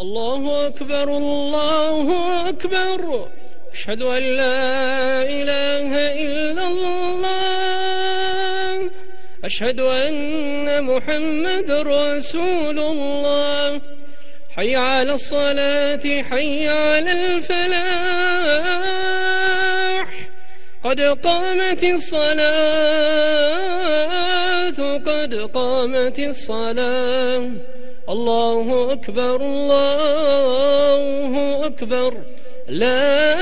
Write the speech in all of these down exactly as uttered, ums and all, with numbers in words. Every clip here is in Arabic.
الله أكبر الله أكبر، أشهد أن لا إله إلا الله، أشهد أن محمد رسول الله. حي على الصلاة حي على الفلاح، قد قامت الصلاة قد قامت الصلاة. الله أكبر الله أكبر، لا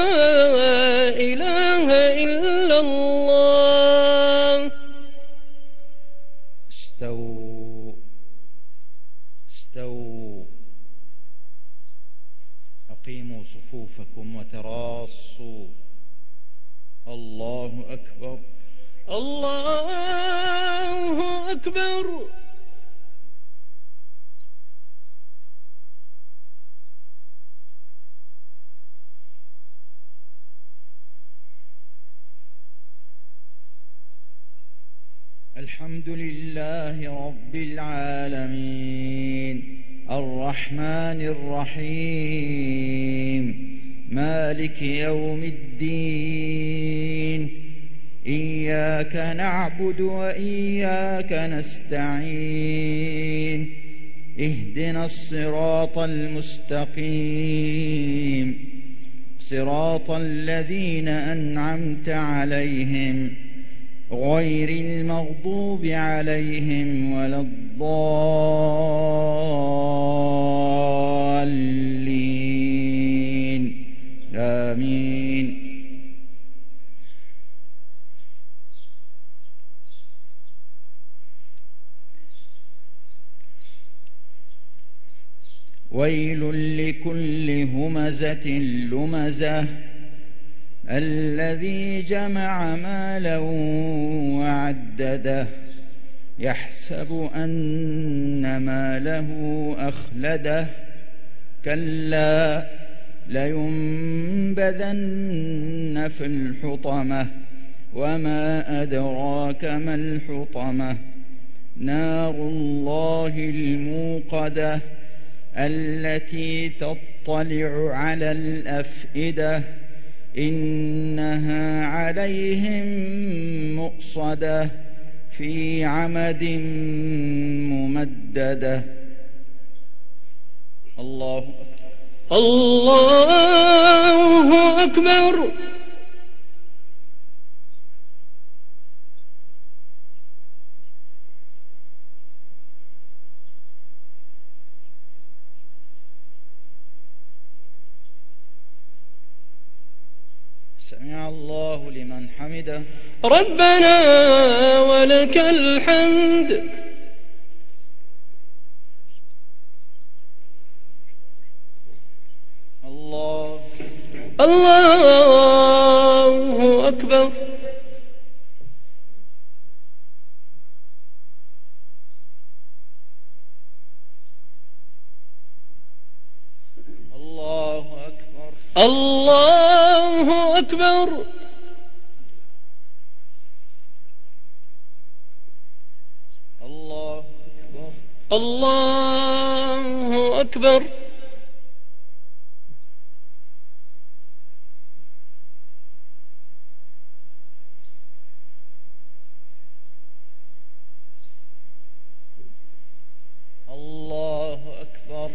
إله إلا الله. استووا استووا، أقيموا صفوفكم وتراصوا. الله أكبر الله أكبر. الحمد لله رب العالمين، الرحمن الرحيم، مالك يوم الدين. إياك نعبد وإياك نستعين، اهدنا الصراط المستقيم، صراط الذين أنعمت عليهم غير المغضوب عليهم ولا الضالين، آمين. ويل لكل همزة لمزة، الذي جمع مالا وعدده، يحسب أن ماله أخلده، كلا لينبذن في الحطمة، وما أدراك ما الحطمة، نار الله الموقدة، التي تطلع على الأفئدة، إنها عليهم مؤصدة، في عمد ممددة. الله أكبر الله أكبر. سمع الله لمن حمده، ربنا ولك الحمد. الله الله أكبر. الله أكبر الله أكبر. الله أكبر الله أكبر. الله أكبر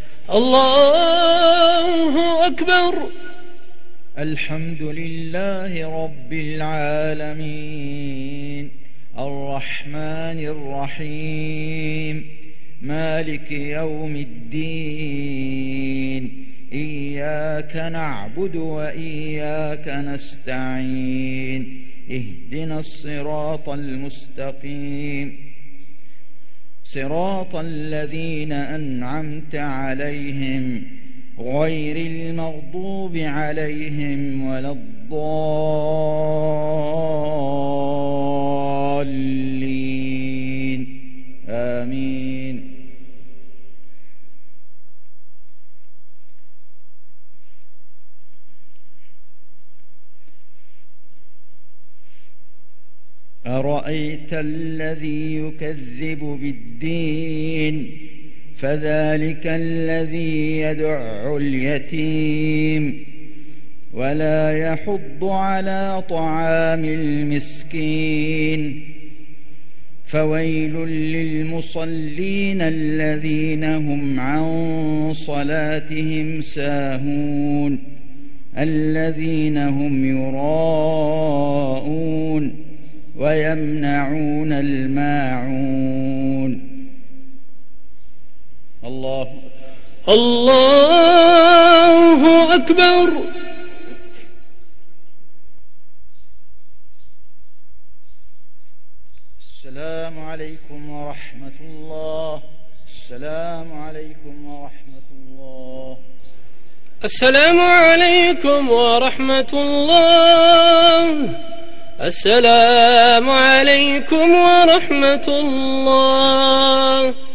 الله أكبر. الحمد لله رب العالمين، الرحمن الرحيم، مالك يوم الدين. إياك نعبد وإياك نستعين، اهدنا الصراط المستقيم، صراط الذين أنعمت عليهم غير المغضوب عليهم ولا الضالين، آمين. أرأيت الذي يكذب بالدين، فذلك الذي يدع اليتيم ولا يحض على طعام المسكين فويل للمصلين الذين هم عن صلاتهم ساهون الذين هم يراءون ويمنعون الماعون. الله الله أكبر. السلام عليكم ورحمة الله. السلام عليكم ورحمة الله. السلام عليكم ورحمة الله. السلام عليكم ورحمة الله.